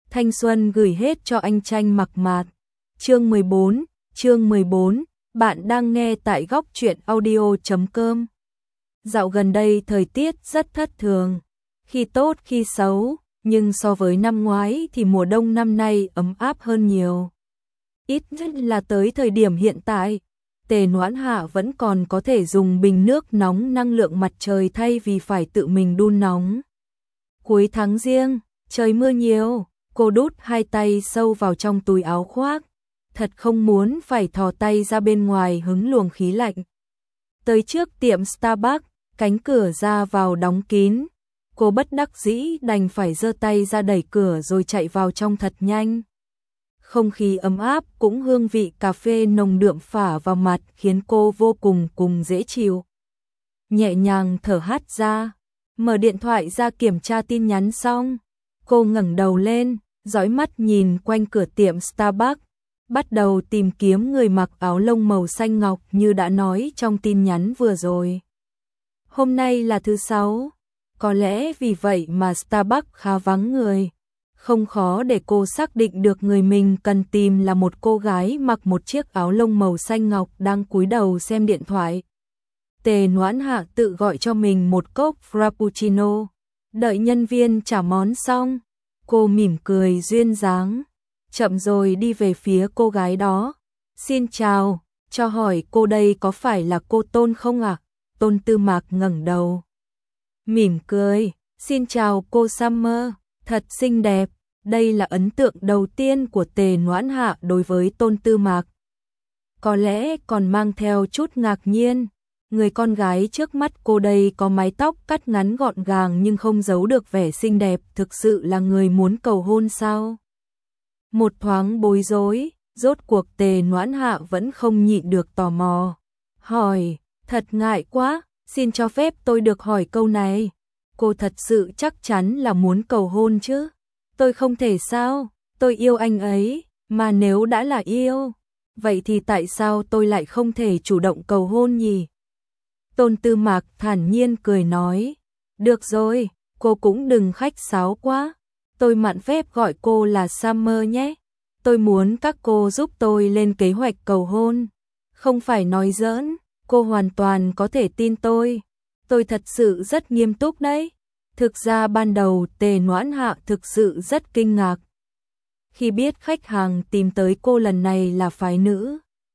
thanh xuân gửi hết cho anh Tranh Mặc Mạt. Chương 14, bạn đang nghe tại góc truyện audio.com. Dạo gần đây thời tiết rất thất thường, khi tốt khi xấu, nhưng so với năm ngoái thì mùa đông năm nay ấm áp hơn nhiều. Ít nhất là tới thời điểm hiện tại, Tề Noãn Hạ vẫn còn có thể dùng bình nước nóng năng lượng mặt trời thay vì phải tự mình đun nóng. Cuối tháng Giêng, trời mưa nhiều, cô đút hai tay sâu vào trong túi áo khoác, thật không muốn phải thò tay ra bên ngoài hứng luồng khí lạnh. Tới trước tiệm Starbucks, cánh cửa ra vào đóng kín, cô bất đắc dĩ đành phải giơ tay ra đẩy cửa rồi chạy vào trong thật nhanh. Không khí ấm áp cũng hương vị cà phê nồng đượm phả vào mặt khiến cô vô cùng dễ chịu. Nhẹ nhàng thở hắt ra, mở điện thoại ra kiểm tra tin nhắn xong, cô ngẩng đầu lên, dõi mắt nhìn quanh cửa tiệm Starbucks, bắt đầu tìm kiếm người mặc áo lông màu xanh ngọc như đã nói trong tin nhắn vừa rồi. Hôm nay là thứ Sáu, có lẽ vì vậy mà Starbucks khá vắng người. Không khó để cô xác định được người mình cần tìm là một cô gái mặc một chiếc áo lông màu xanh ngọc đang cúi đầu xem điện thoại. Tề Noãn Hạ tự gọi cho mình một cốc frappuccino. Đợi nhân viên trả món xong, cô mỉm cười duyên dáng, chậm rồi đi về phía cô gái đó. Xin chào, cho hỏi cô đây có phải là cô Tôn không ạ? Tôn Tư Mạc ngẩng đầu, mỉm cười, xin chào cô Summer, thật xinh đẹp. Đây là ấn tượng đầu tiên của Tề Noãn Hạ đối với Tôn Tư Mạc. Có lẽ còn mang theo chút ngạc nhiên, người con gái trước mắt cô đây có mái tóc cắt ngắn gọn gàng nhưng không giấu được vẻ xinh đẹp, thực sự là người muốn cầu hôn sao? Một thoáng bối rối, rốt cuộc Tề Noãn Hạ vẫn không nhịn được tò mò. Hỏi, thật ngại quá, xin cho phép tôi được hỏi câu này. Cô thật sự chắc chắn là muốn cầu hôn chứ? Tôi không thể sao, tôi yêu anh ấy, mà nếu đã là yêu, vậy thì tại sao tôi lại không thể chủ động cầu hôn nhỉ? Tôn Tư Mạc thản nhiên cười nói, được rồi, cô cũng đừng khách sáo quá, tôi mạn phép gọi cô là Summer nhé. Tôi muốn các cô giúp tôi lên kế hoạch cầu hôn, không phải nói giỡn, cô hoàn toàn có thể tin tôi thật sự rất nghiêm túc đấy. Thực ra ban đầu Tề Noãn Hạ thực sự rất kinh ngạc khi biết khách hàng tìm tới cô lần này là phái nữ.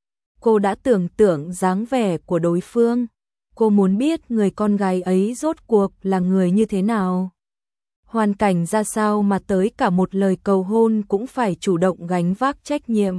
Cô đã tưởng tượng dáng vẻ của đối phương, cô muốn biết người con gái ấy rốt cuộc là người như thế nào, hoàn cảnh ra sao mà tới cả một lời cầu hôn cũng phải chủ động gánh vác trách nhiệm.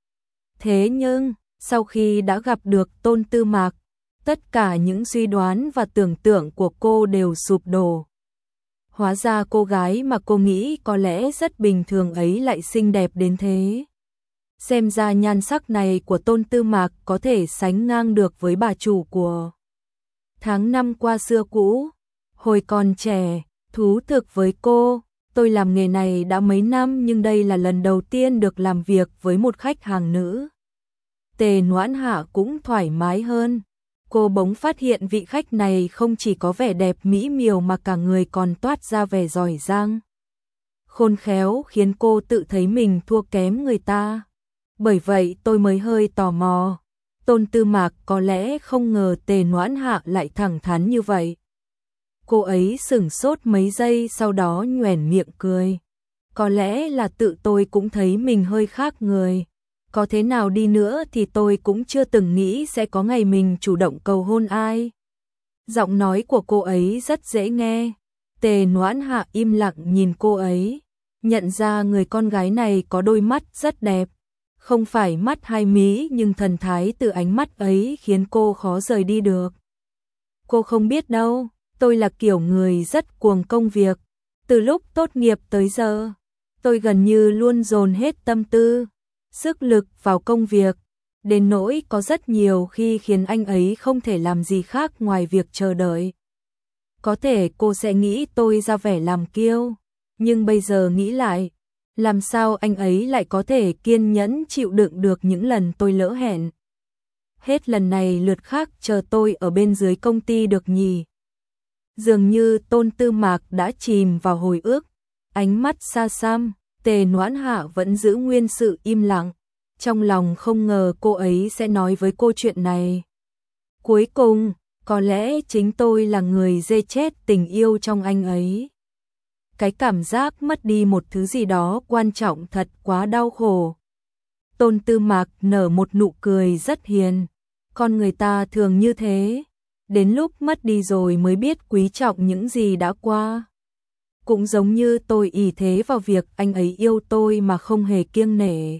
Thế nhưng, sau khi đã gặp được Tôn Tư Mạc, tất cả những suy đoán và tưởng tượng của cô đều sụp đổ. Hóa ra cô gái mà cô nghĩ có lẽ rất bình thường ấy lại xinh đẹp đến thế. Xem ra nhan sắc này của Tôn Tư Mạc có thể sánh ngang được với bà chủ của Tháng Năm Qua Xưa Cũ. Hồi còn trẻ, thú thực với cô, tôi làm nghề này đã mấy năm nhưng đây là lần đầu tiên được làm việc với một khách hàng nữ. Tề Noãn Hạ cũng thoải mái hơn. Cô bỗng phát hiện vị khách này không chỉ có vẻ đẹp mỹ miều mà cả người còn toát ra vẻ giỏi giang, khôn khéo khiến cô tự thấy mình thua kém người ta. Bởi vậy tôi mới hơi tò mò. Tôn Tư Mạc có lẽ không ngờ Tề Noãn Hạ lại thẳng thắn như vậy. Cô ấy sửng sốt mấy giây sau đó nhoẻn miệng cười. Có lẽ là tự tôi cũng thấy mình hơi khác người. Có thế nào đi nữa thì tôi cũng chưa từng nghĩ sẽ có ngày mình chủ động cầu hôn ai. Giọng nói của cô ấy rất dễ nghe. Tề Noãn Hạ im lặng nhìn cô ấy, nhận ra người con gái này có đôi mắt rất đẹp. Không phải mắt hai mí nhưng thần thái từ ánh mắt ấy khiến cô khó rời đi được. Cô không biết đâu, tôi là kiểu người rất cuồng công việc. Từ lúc tốt nghiệp tới giờ, tôi gần như luôn dồn hết tâm tư, sức lực vào công việc, đến nỗi có rất nhiều khi khiến anh ấy không thể làm gì khác ngoài việc chờ đợi. Có thể cô sẽ nghĩ tôi ra vẻ làm kiêu, nhưng bây giờ nghĩ lại, làm sao anh ấy lại có thể kiên nhẫn chịu đựng được những lần tôi lỡ hẹn. Hết lần này lượt khác chờ tôi ở bên dưới công ty được nhỉ. Dường như Tôn Tư Mạc đã chìm vào hồi ức, ánh mắt xa xăm, Tề Noãn Hạ vẫn giữ nguyên sự im lặng, trong lòng không ngờ cô ấy sẽ nói với cô chuyện này. Cuối cùng, có lẽ chính tôi là người giết chết tình yêu trong anh ấy. Cái cảm giác mất đi một thứ gì đó quan trọng thật quá đau khổ. Tôn Tư Mạc nở một nụ cười rất hiền. Con người ta thường như thế, đến lúc mất đi rồi mới biết quý trọng những gì đã qua. Cũng giống như tôi ỷ thế vào việc anh ấy yêu tôi mà không hề kiêng nể.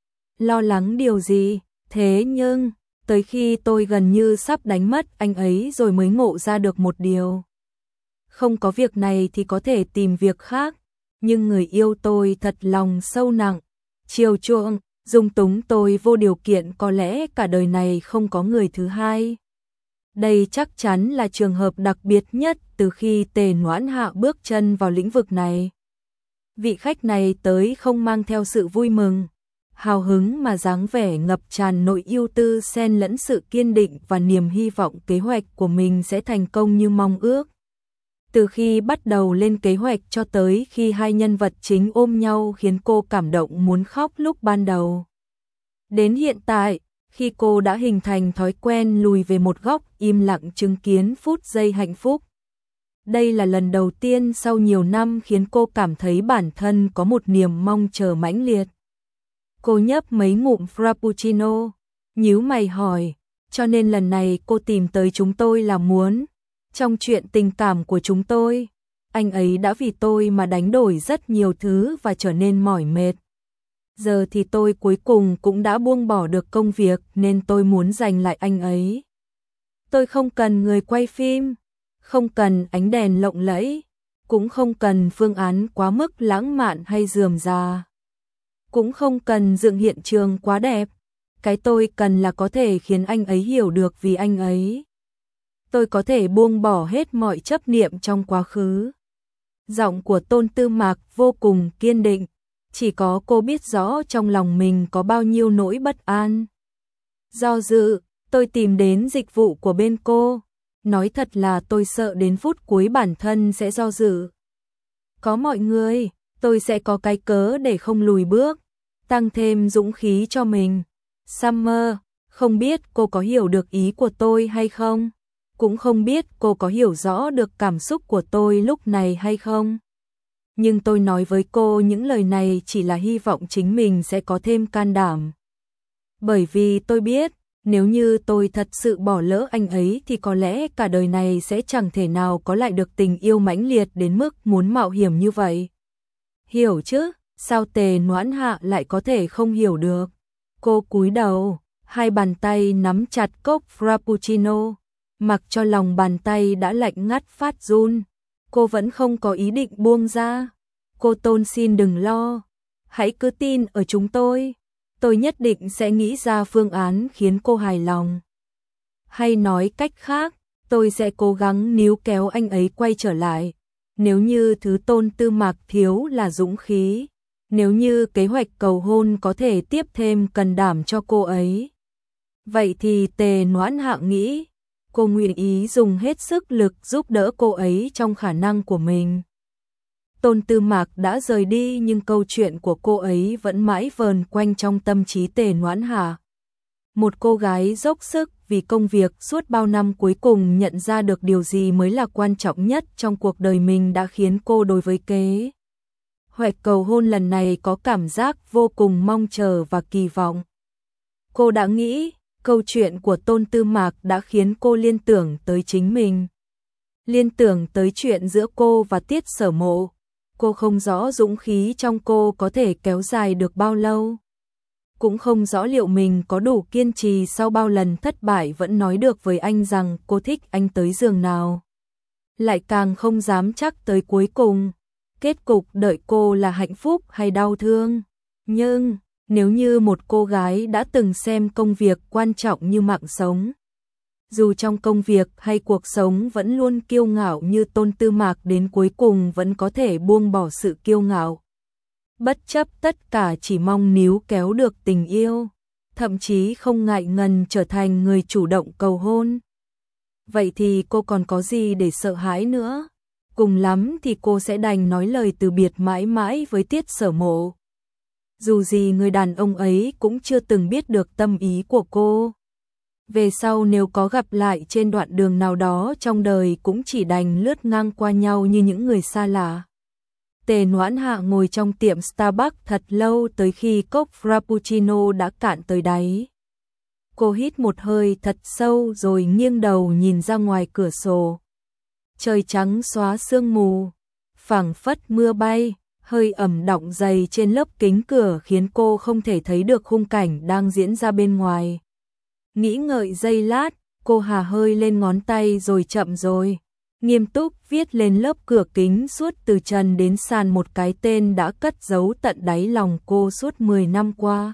Lo lắng điều gì, thế nhưng, tới khi tôi gần như sắp đánh mất anh ấy rồi mới ngộ ra được một điều. Không có việc này thì có thể tìm việc khác, nhưng người yêu tôi thật lòng sâu nặng, chiều chuộng, dung túng tôi vô điều kiện, có lẽ cả đời này không có người thứ hai. Đây chắc chắn là trường hợp đặc biệt nhất từ khi Tề Noãn Hạ bước chân vào lĩnh vực này. Vị khách này tới không mang theo sự vui mừng, hào hứng mà dáng vẻ ngập tràn nội ưu tư xen lẫn sự kiên định và niềm hy vọng kế hoạch của mình sẽ thành công như mong ước. Từ khi bắt đầu lên kế hoạch cho tới khi hai nhân vật chính ôm nhau khiến cô cảm động muốn khóc lúc ban đầu. Đến hiện tại, khi cô đã hình thành thói quen lùi về một góc im lặng chứng kiến phút giây hạnh phúc. Đây là lần đầu tiên sau nhiều năm khiến cô cảm thấy bản thân có một niềm mong chờ mãnh liệt. Cô nhấp mấy ngụm frappuccino, nhíu mày hỏi, cho nên lần này cô tìm tới chúng tôi là muốn, trong chuyện tình cảm của chúng tôi, anh ấy đã vì tôi mà đánh đổi rất nhiều thứ và trở nên mỏi mệt. Giờ thì tôi cuối cùng cũng đã buông bỏ được công việc nên tôi muốn giành lại anh ấy. Tôi không cần người quay phim, không cần ánh đèn lộng lẫy, cũng không cần phương án quá mức lãng mạn hay rườm rà. Cũng không cần dựng hiện trường quá đẹp. Cái tôi cần là có thể khiến anh ấy hiểu được vì anh ấy. Tôi có thể buông bỏ hết mọi chấp niệm trong quá khứ. Giọng của Tôn Tư Mạc vô cùng kiên định. Chỉ có cô biết rõ trong lòng mình có bao nhiêu nỗi bất an. Do dự, tôi tìm đến dịch vụ của bên cô. Nói thật là tôi sợ đến phút cuối bản thân sẽ do dự. Có mọi người, tôi sẽ có cái cớ để không lùi bước, tăng thêm dũng khí cho mình. Summer, không biết cô có hiểu được ý của tôi hay không? Cũng không biết cô có hiểu rõ được cảm xúc của tôi lúc này hay không? Nhưng tôi nói với cô những lời này chỉ là hy vọng chính mình sẽ có thêm can đảm. Bởi vì tôi biết, nếu như tôi thật sự bỏ lỡ anh ấy thì có lẽ cả đời này sẽ chẳng thể nào có lại được tình yêu mãnh liệt đến mức muốn mạo hiểm như vậy. Hiểu chứ, sao Tề Noãn Hạ lại có thể không hiểu được? Cô cúi đầu, hai bàn tay nắm chặt cốc frappuccino, mặc cho lòng bàn tay đã lạnh ngắt phát run. Cô vẫn không có ý định buông ra. Cô Tôn xin đừng lo, hãy cứ tin ở chúng tôi nhất định sẽ nghĩ ra phương án khiến cô hài lòng. Hay nói cách khác, tôi sẽ cố gắng níu kéo anh ấy quay trở lại. Nếu như thứ Tôn Tư Mạc thiếu là dũng khí, nếu như kế hoạch cầu hôn có thể tiếp thêm cần đảm cho cô ấy, vậy thì Tề Noãn Hạ nghĩ, cô nguyện ý dùng hết sức lực giúp đỡ cô ấy trong khả năng của mình. Tôn Tư Mạc đã rời đi nhưng câu chuyện của cô ấy vẫn mãi vờn quanh trong tâm trí Tề Noãn Hạ. Một cô gái dốc sức vì công việc suốt bao năm cuối cùng nhận ra được điều gì mới là quan trọng nhất trong cuộc đời mình đã khiến cô đối với kế hoạch cầu hôn lần này có cảm giác vô cùng mong chờ và kỳ vọng. Cô đã nghĩ, câu chuyện của Tôn Tư Mạc đã khiến cô liên tưởng tới chính mình. Liên tưởng tới chuyện giữa cô và Tiết Sở Mộ. Cô không rõ dũng khí trong cô có thể kéo dài được bao lâu. Cũng không rõ liệu mình có đủ kiên trì sau bao lần thất bại vẫn nói được với anh rằng cô thích anh tới giường nào. Lại càng không dám chắc tới cuối cùng, kết cục đợi cô là hạnh phúc hay đau thương. Nhưng, nếu như một cô gái đã từng xem công việc quan trọng như mạng sống, dù trong công việc hay cuộc sống vẫn luôn kiêu ngạo như Tôn Tư Mạc đến cuối cùng vẫn có thể buông bỏ sự kiêu ngạo. Bất chấp tất cả chỉ mong níu kéo được tình yêu, thậm chí không ngại ngần trở thành người chủ động cầu hôn. Vậy thì cô còn có gì để sợ hãi nữa? Cùng lắm thì cô sẽ đành nói lời từ biệt mãi mãi với Tiết Sở Mộ. dù gì người đàn ông ấy cũng chưa từng biết được tâm ý của cô. Về sau nếu có gặp lại trên đoạn đường nào đó trong đời cũng chỉ đành lướt ngang qua nhau như những người xa lạ. Tề Noãn Hạ ngồi trong tiệm Starbucks thật lâu tới khi cốc Frappuccino đã cạn tới đáy. Cô hít một hơi thật sâu rồi nghiêng đầu nhìn ra ngoài cửa sổ. Trời trắng xóa sương mù, phảng phất mưa bay, hơi ẩm đọng dày trên lớp kính cửa khiến cô không thể thấy được khung cảnh đang diễn ra bên ngoài. Nghĩ ngợi giây lát, cô hà hơi lên ngón tay rồi chậm rồi nghiêm túc viết lên lớp cửa kính suốt từ trần đến sàn một cái tên đã cất giấu tận đáy lòng cô suốt 10 năm qua.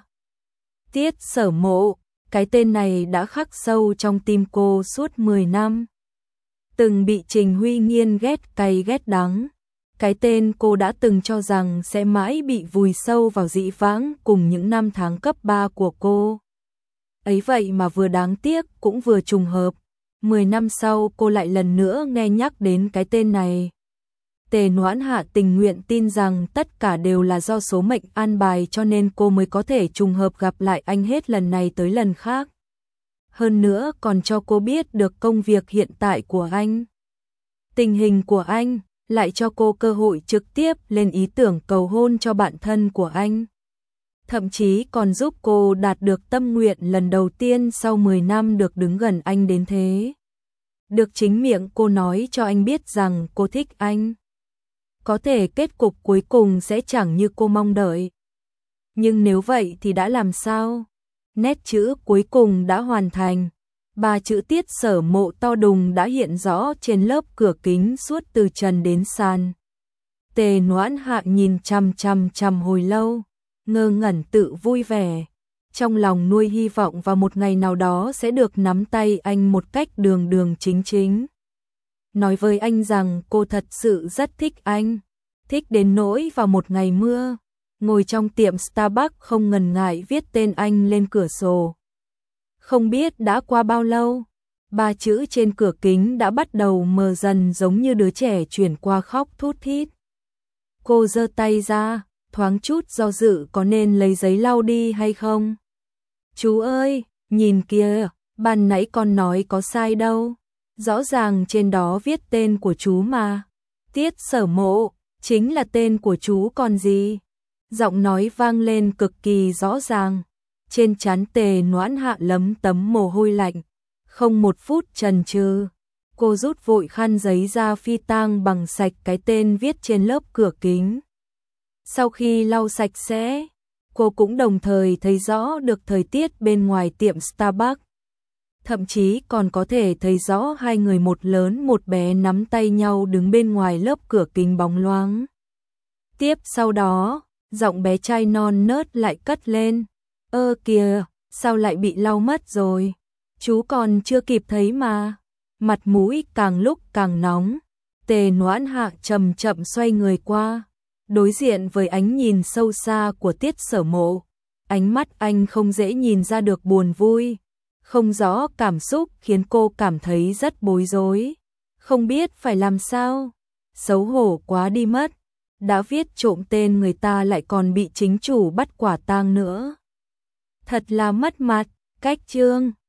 Tiết Sở Mộ, cái tên này đã khắc sâu trong tim cô suốt 10 năm. Từng bị Trình Huy Nghiên ghét cay ghét đắng. Cái tên cô đã từng cho rằng sẽ mãi bị vùi sâu vào dĩ vãng cùng những năm tháng cấp 3 của cô. Ấy vậy mà vừa đáng tiếc cũng vừa trùng hợp. 10 năm sau cô lại lần nữa nghe nhắc đến cái tên này. Tề Noãn Hạ tình nguyện tin rằng tất cả đều là do số mệnh an bài cho nên cô mới có thể trùng hợp gặp lại anh hết lần này tới lần khác. Hơn nữa còn cho cô biết được công việc hiện tại của anh. Tình hình của anh lại cho cô cơ hội trực tiếp lên ý tưởng cầu hôn cho bạn thân của anh. Thậm chí còn giúp cô đạt được tâm nguyện lần đầu tiên sau 10 năm được đứng gần anh đến thế. Được chính miệng cô nói cho anh biết rằng cô thích anh. Có thể kết cục cuối cùng sẽ chẳng như cô mong đợi. Nhưng nếu vậy thì đã làm sao? Nét chữ cuối cùng đã hoàn thành. 3 chữ Tiết Sở Mộ to đùng đã hiện rõ trên lớp cửa kính suốt từ trần đến sàn. Tề Noãn Hạ nhìn chằm hồi lâu, ngơ ngẩn tự vui vẻ. Trong lòng nuôi hy vọng vào một ngày nào đó sẽ được nắm tay anh một cách đường đường chính chính. Nói với anh rằng cô thật sự rất thích anh. Thích đến nỗi vào một ngày mưa, ngồi trong tiệm Starbucks không ngần ngại viết tên anh lên cửa sổ. Không biết đã qua bao lâu, 3 chữ trên cửa kính đã bắt đầu mờ dần giống như đứa trẻ chuyển qua khóc thút thít. Cô giơ tay ra, thoáng chút do dự có nên lấy giấy lau đi hay không. Chú ơi, nhìn kìa, ban nãy con nói có sai đâu. Rõ ràng trên đó viết tên của chú mà. Tiết Sở Mộ, chính là tên của chú còn gì. Giọng nói vang lên cực kỳ rõ ràng. Trên trán Tề Noãn Hạ lấm tấm mồ hôi lạnh. Không một phút chần chừ, cô rút vội khăn giấy ra phi tang bằng sạch cái tên viết trên lớp cửa kính. Sau khi lau sạch sẽ, cô cũng đồng thời thấy rõ được thời tiết bên ngoài tiệm Starbucks. Thậm chí còn có thể thấy rõ hai người một lớn một bé nắm tay nhau đứng bên ngoài lớp cửa kính bóng loáng. Tiếp sau đó, giọng bé trai non nớt lại cất lên. Ơ kìa, sao lại bị lau mất rồi? Chú còn chưa kịp thấy mà. Mặt mũi càng lúc càng nóng. Tề Noãn Hạ chậm chậm xoay người qua, đối diện với ánh nhìn sâu xa của Tiết Sở Mộ. Ánh mắt anh không dễ nhìn ra được buồn vui, không rõ cảm xúc khiến cô cảm thấy rất bối rối. Không biết phải làm sao, xấu hổ quá đi mất. Đã viết trộm tên người ta lại còn bị chính chủ bắt quả tang nữa. Thật là mất mặt. Cách chương